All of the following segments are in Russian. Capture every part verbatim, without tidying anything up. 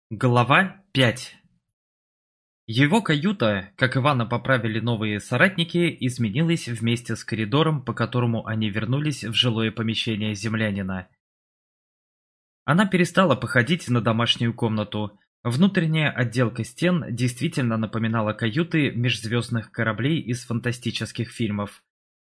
Глава пять. Его каюта, как Ивана поправили новые соратники, изменилась вместе с коридором, по которому они вернулись в жилое помещение землянина. Она перестала походить на домашнюю комнату. Внутренняя отделка стен действительно напоминала каюты межзвездных кораблей из фантастических фильмов.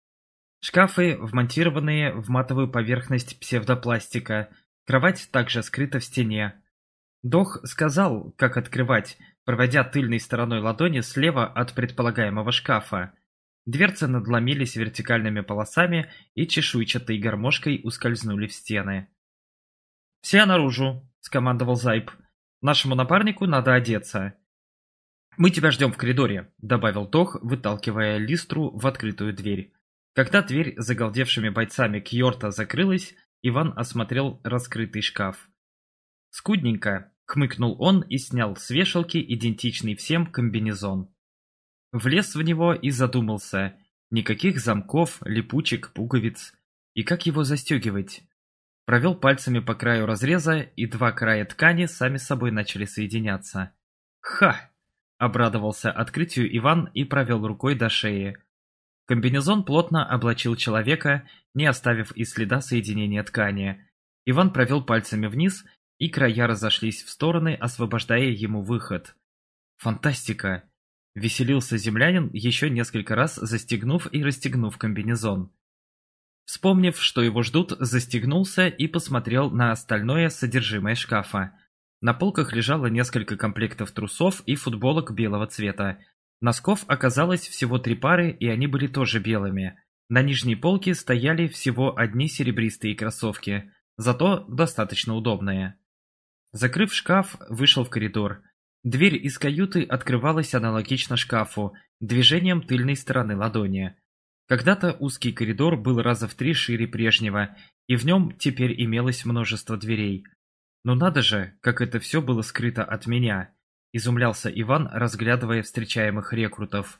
Шкафы, вмонтированные в матовую поверхность псевдопластика, кровать также скрыта в стене. Дох сказал, как открывать, проводя тыльной стороной ладони слева от предполагаемого шкафа. Дверцы надломились вертикальными полосами и чешуйчатой гармошкой ускользнули в стены. «Все наружу!» – скомандовал Зайб. «Нашему напарнику надо одеться». «Мы тебя ждем в коридоре», – добавил Дох, выталкивая Листру в открытую дверь. Когда дверь за галдевшими бойцами Кьорта закрылась, Иван осмотрел раскрытый шкаф. «Скудненько», — хмыкнул он и снял с вешалки идентичный всем комбинезон. Влез в него и задумался. Никаких замков, липучек, пуговиц. И как его застегивать? Провел пальцами по краю разреза, и два края ткани сами собой начали соединяться. «Ха!» — обрадовался открытию Иван и провел рукой до шеи. Комбинезон плотно облачил человека, не оставив и следа соединения ткани. Иван провел пальцами вниз, и края разошлись в стороны, освобождая ему выход. Фантастика! Веселился землянин, еще несколько раз застегнув и расстегнув комбинезон. Вспомнив, что его ждут, застегнулся и посмотрел на остальное содержимое шкафа. На полках лежало несколько комплектов трусов и футболок белого цвета. Носков оказалось всего три пары, и они были тоже белыми. На нижней полке стояли всего одни серебристые кроссовки, зато достаточно удобные. Закрыв шкаф, вышел в коридор. Дверь из каюты открывалась аналогично шкафу, движением тыльной стороны ладони. Когда-то узкий коридор был раза в три шире прежнего, и в нем теперь имелось множество дверей. Но надо же, как это все было скрыто от меня, изумлялся Иван, разглядывая встречаемых рекрутов.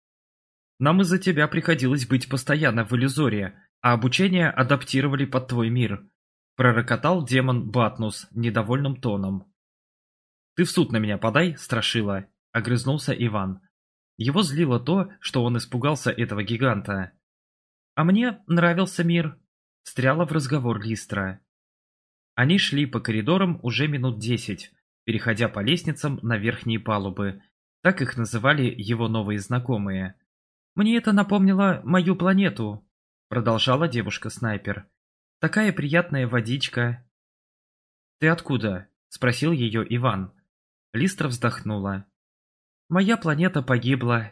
Нам из-за тебя приходилось быть постоянно в иллюзоре, а обучение адаптировали под твой мир. Пророкотал демон Батнус недовольным тоном. «Ты в суд на меня подай, страшила!» — огрызнулся Иван. Его злило то, что он испугался этого гиганта. «А мне нравился мир», — встряла в разговор Листра. Они шли по коридорам уже минут десять, переходя по лестницам на верхние палубы. Так их называли его новые знакомые. «Мне это напомнило мою планету», — продолжала девушка-снайпер. «Такая приятная водичка». «Ты откуда?» — спросил ее Иван. Листра вздохнула. «Моя планета погибла».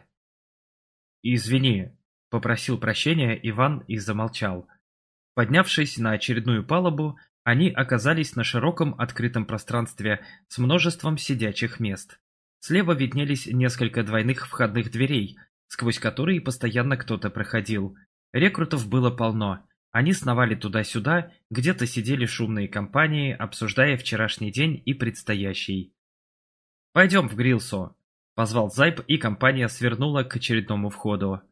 «Извини», — попросил прощения Иван и замолчал. Поднявшись на очередную палубу, они оказались на широком открытом пространстве с множеством сидячих мест. Слева виднелись несколько двойных входных дверей, сквозь которые постоянно кто-то проходил. Рекрутов было полно. Они сновали туда-сюда, где-то сидели шумные компании, обсуждая вчерашний день и предстоящий. «Пойдем в Грилсу», — позвал Зайб, и компания свернула к очередному входу.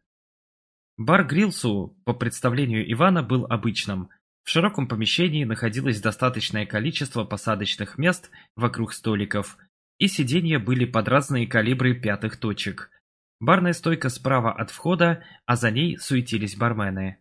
Бар Грилсу, по представлению Ивана, был обычным. В широком помещении находилось достаточное количество посадочных мест вокруг столиков, и сиденья были под разные калибры пятых точек. Барная стойка справа от входа, а за ней суетились бармены.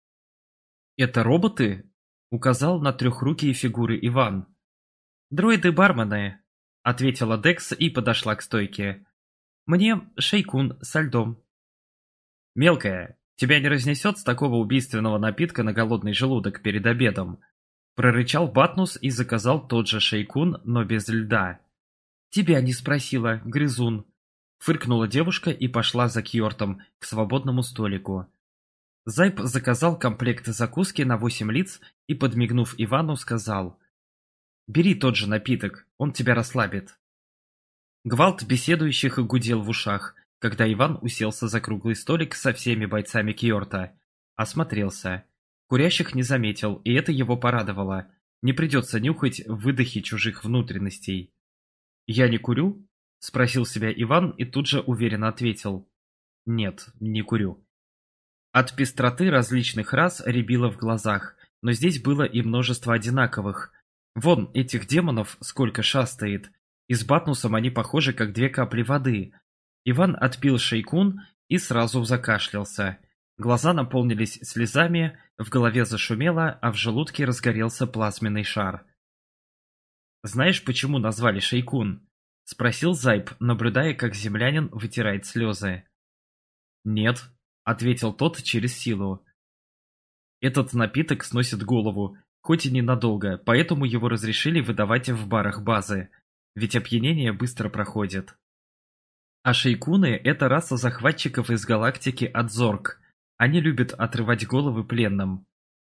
«Это роботы?» — указал на трехрукие фигуры Иван. «Дроиды-бармены», — ответила Декс и подошла к стойке. «Мне шейкун со льдом». «Мелкая, тебя не разнесет с такого убийственного напитка на голодный желудок перед обедом?» — прорычал Батнус и заказал тот же шейкун, но без льда. «Тебя не спросила, грызун», — фыркнула девушка и пошла за Кьортом к свободному столику. Зайб заказал комплект закуски на восемь лиц и, подмигнув Ивану, сказал: «Бери тот же напиток, он тебя расслабит». Гвалт беседующих гудел в ушах, когда Иван уселся за круглый столик со всеми бойцами Кьорта. Осмотрелся. Курящих не заметил, и это его порадовало. Не придется нюхать выдохи чужих внутренностей. «Я не курю?» — спросил себя Иван и тут же уверенно ответил: «Нет, не курю». От пестроты различных рас рябило в глазах, но здесь было и множество одинаковых. Вон этих демонов сколько шастает. И с Батнусом они похожи, как две капли воды. Иван отпил шейкун и сразу закашлялся. Глаза наполнились слезами, в голове зашумело, а в желудке разгорелся плазменный шар. «Знаешь, почему назвали шейкун?» — спросил Зайб, наблюдая, как землянин вытирает слезы. «Нет», — ответил тот через силу. «Этот напиток сносит голову, хоть и ненадолго, поэтому его разрешили выдавать в барах базы, ведь опьянение быстро проходит. А шейкуны — это раса захватчиков из галактики Адзорг. Они любят отрывать головы пленным».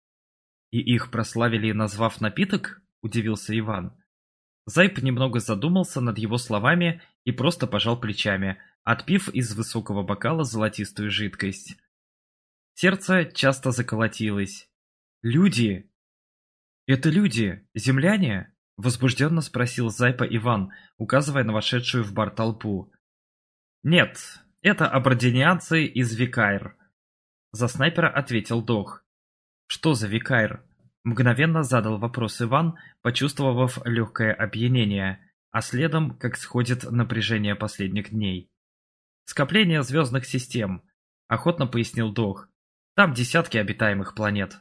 «И их прославили, назвав напиток?» — удивился Иван. Зайб немного задумался над его словами и просто пожал плечами, отпив из высокого бокала золотистую жидкость. Сердце часто заколотилось. «Люди! Это люди! Земляне?» — возбужденно спросил Зайпа Иван, указывая на вошедшую в бар толпу. «Нет, это абординианцы из Викайр», — за снайпера ответил Дох. «Что за Викайр?» — мгновенно задал вопрос Иван, почувствовав легкое опьянение, а следом, как сходит напряжение последних дней. «Скопление звездных систем», — охотно пояснил Дох. «Там десятки обитаемых планет».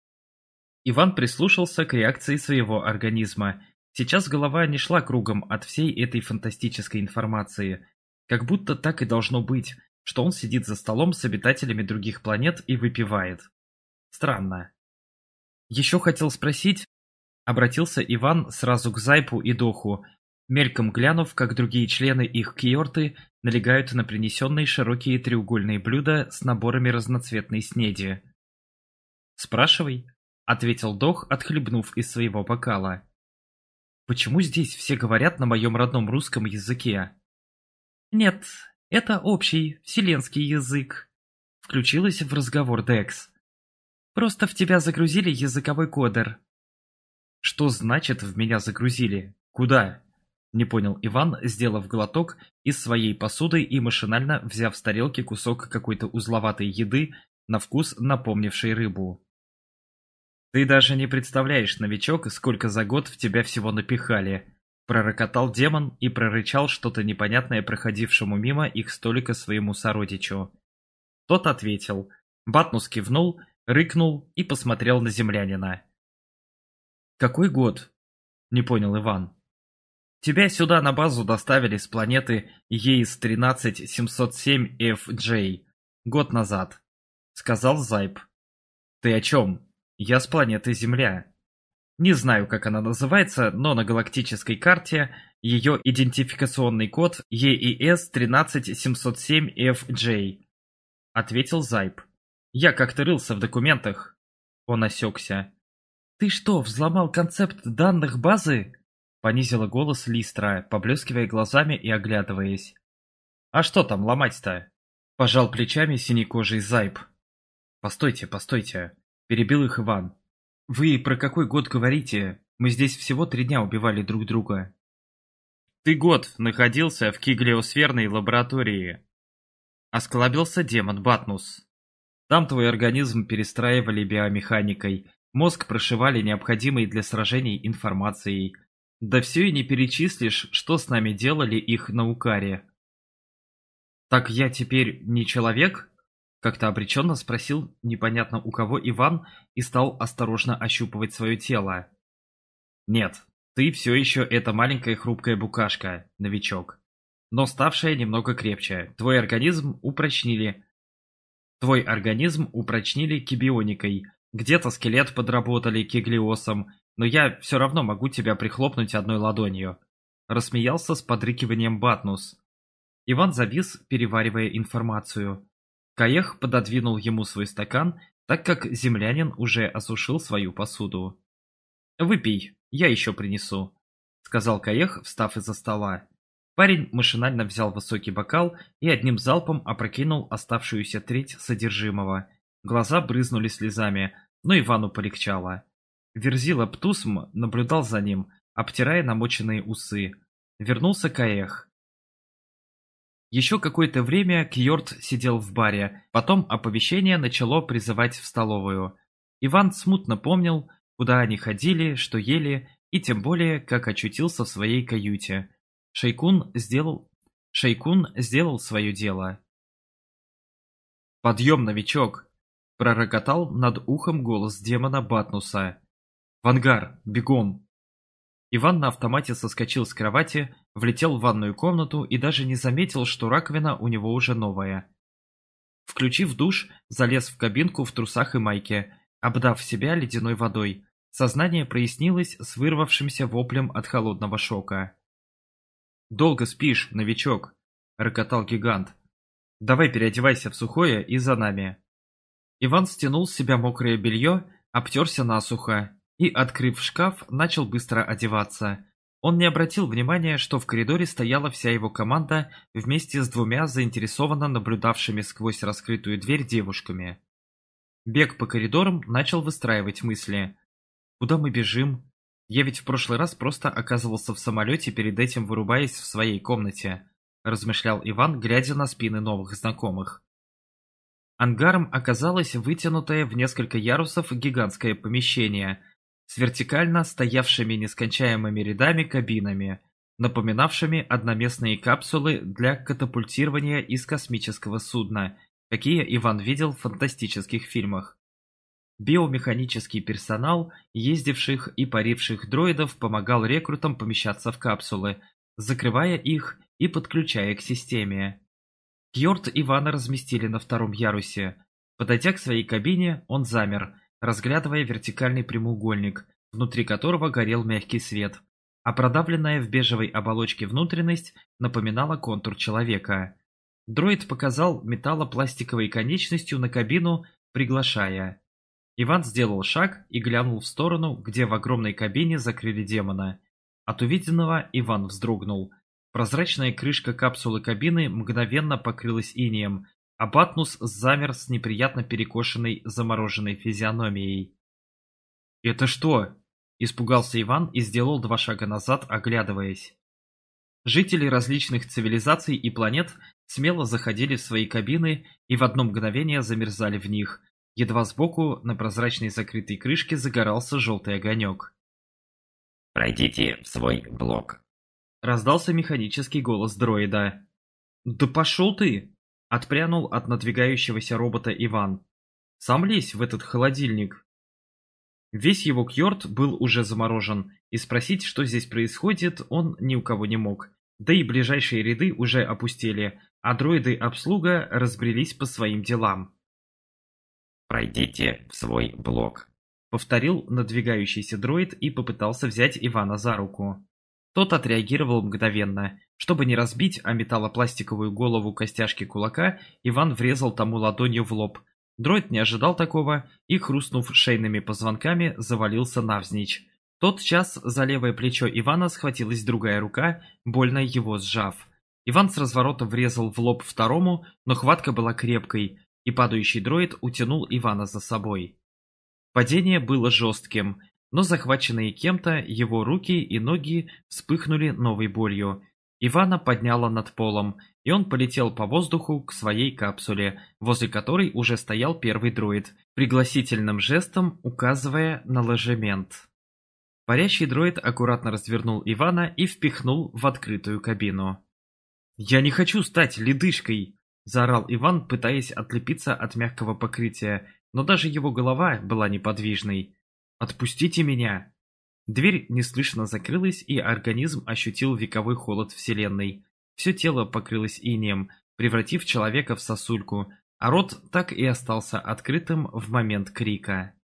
Иван прислушался к реакции своего организма. Сейчас голова не шла кругом от всей этой фантастической информации. Как будто так и должно быть, что он сидит за столом с обитателями других планет и выпивает. Странно. «Еще хотел спросить», — обратился Иван сразу к Зайпу и Доху, мельком глянув, как другие члены их киорты налегают на принесенные широкие треугольные блюда с наборами разноцветной снеди. «Спрашивай», — ответил Дох, отхлебнув из своего бокала. «Почему здесь все говорят на моем родном русском языке?» «Нет, это общий, вселенский язык», — включилась в разговор Декс. «Просто в тебя загрузили языковой кодер». «Что значит в меня загрузили? Куда?» — не понял Иван, сделав глоток из своей посуды и машинально взяв с тарелки кусок какой-то узловатой еды, на вкус напомнившей рыбу. «Ты даже не представляешь, новичок, сколько за год в тебя всего напихали», — пророкотал демон и прорычал что-то непонятное проходившему мимо их столика своему сородичу. Тот ответил. Батнус кивнул, рыкнул и посмотрел на землянина. «Какой год?» — не понял Иван. «Тебя сюда на базу доставили с планеты Е И С тринадцать семьсот семь Ф Джей год назад», — сказал Зайб. «Ты о чем? Я с планеты Земля. Не знаю, как она называется, но на галактической карте ее идентификационный код Е И С тринадцать семьсот семь Ф Джей», — ответил Зайб. «Я как-то рылся в документах». Он осекся. «Ты что, взломал концепт данных базы?» — понизила голос Листра, поблескивая глазами и оглядываясь. «А что там ломать-то?» — пожал плечами синекожий Зайб. «Постойте, постойте», — перебил их Иван. «Вы про какой год говорите? Мы здесь всего три дня убивали друг друга». «Ты год находился в киглиосферной лаборатории», — осклабился демон Батнус. «Там твой организм перестраивали биомеханикой, мозг прошивали необходимой для сражений информацией. Да все и не перечислишь, что с нами делали их на Укаре». «Так я теперь не человек?» — как-то обреченно спросил непонятно у кого Иван и стал осторожно ощупывать свое тело. «Нет, ты все еще эта маленькая хрупкая букашка, новичок, но ставшая немного крепче. Твой организм упрочнили. Твой организм упрочнили кибионикой. Где-то скелет подработали киглиосом, но я все равно могу тебя прихлопнуть одной ладонью», — рассмеялся с подрыкиванием Батнус. Иван завис, переваривая информацию. Каех пододвинул ему свой стакан, так как землянин уже осушил свою посуду. «Выпей, я еще принесу», — сказал Каех, встав из-за стола. Парень машинально взял высокий бокал и одним залпом опрокинул оставшуюся треть содержимого. Глаза брызнули слезами, но Ивану полегчало. Верзила Птусм наблюдал за ним, обтирая намоченные усы. Вернулся Каех. Еще какое-то время Кьорт сидел в баре, потом оповещение начало призывать в столовую. Иван смутно помнил, куда они ходили, что ели, и тем более, как очутился в своей каюте. Шейкун сделал... Шейкун сделал свое дело. «Подъем, новичок!» — пророкотал над ухом голос демона Батнуса. «В ангар! Бегом!» Иван на автомате соскочил с кровати, влетел в ванную комнату и даже не заметил, что раковина у него уже новая. Включив душ, залез в кабинку в трусах и майке, обдав себя ледяной водой. Сознание прояснилось с вырвавшимся воплем от холодного шока. «Долго спишь, новичок!» — рокотал гигант. «Давай переодевайся в сухое и за нами!» Иван стянул с себя мокрое белье, обтерся насухо и, открыв шкаф, начал быстро одеваться. Он не обратил внимания, что в коридоре стояла вся его команда вместе с двумя заинтересованно наблюдавшими сквозь раскрытую дверь девушками. Бег по коридорам начал выстраивать мысли. «Куда мы бежим? Я ведь в прошлый раз просто оказывался в самолете, перед этим вырубаясь в своей комнате», – размышлял Иван, глядя на спины новых знакомых. Ангаром оказалось вытянутое в несколько ярусов гигантское помещение с вертикально стоявшими нескончаемыми рядами кабинами, напоминавшими одноместные капсулы для катапультирования из космического судна, какие Иван видел в фантастических фильмах. Биомеханический персонал, ездивших и паривших дроидов, помогал рекрутам помещаться в капсулы, закрывая их и подключая к системе. Кьорт Ивана разместили на втором ярусе. Подойдя к своей кабине, он замер, разглядывая вертикальный прямоугольник, внутри которого горел мягкий свет, а продавленная в бежевой оболочке внутренность напоминала контур человека. Дроид показал металлопластиковой конечностью на кабину, приглашая. Иван сделал шаг и глянул в сторону, где в огромной кабине закрыли демона. От увиденного Иван вздрогнул. Прозрачная крышка капсулы кабины мгновенно покрылась инеем, а Батнус замер с неприятно перекошенной замороженной физиономией. «Это что?» – испугался Иван и сделал два шага назад, оглядываясь. Жители различных цивилизаций и планет смело заходили в свои кабины и в одно мгновение замерзали в них. Едва сбоку на прозрачной закрытой крышке загорался желтый огонек. «Пройдите в свой блок», — раздался механический голос дроида. «Да пошел ты!» — отпрянул от надвигающегося робота Иван. «Сам лезь в этот холодильник». Весь его кьорт был уже заморожен, и спросить, что здесь происходит, он ни у кого не мог. Да и ближайшие ряды уже опустели, а дроиды-обслуга разбрелись по своим делам. «Пройдите в свой блок», — повторил надвигающийся дроид и попытался взять Ивана за руку. Тот отреагировал мгновенно. Чтобы не разбить о металлопластиковую голову костяшки кулака, Иван врезал тому ладонью в лоб. Дроид не ожидал такого и, хрустнув шейными позвонками, завалился навзничь. Тотчас за левое плечо Ивана схватилась другая рука, больно его сжав. Иван с разворота врезал в лоб второму, но хватка была крепкой, и падающий дроид утянул Ивана за собой. Падение было жестким, но захваченные кем-то его руки и ноги вспыхнули новой болью. Ивана подняло над полом, и он полетел по воздуху к своей капсуле, возле которой уже стоял первый дроид, пригласительным жестом указывая на ложемент. Парящий дроид аккуратно развернул Ивана и впихнул в открытую кабину. «Я не хочу стать ледышкой!» – заорал Иван, пытаясь отлепиться от мягкого покрытия, но даже его голова была неподвижной. «Отпустите меня!» Дверь неслышно закрылась, и организм ощутил вековой холод Вселенной. Все тело покрылось инеем, превратив человека в сосульку, а рот так и остался открытым в момент крика.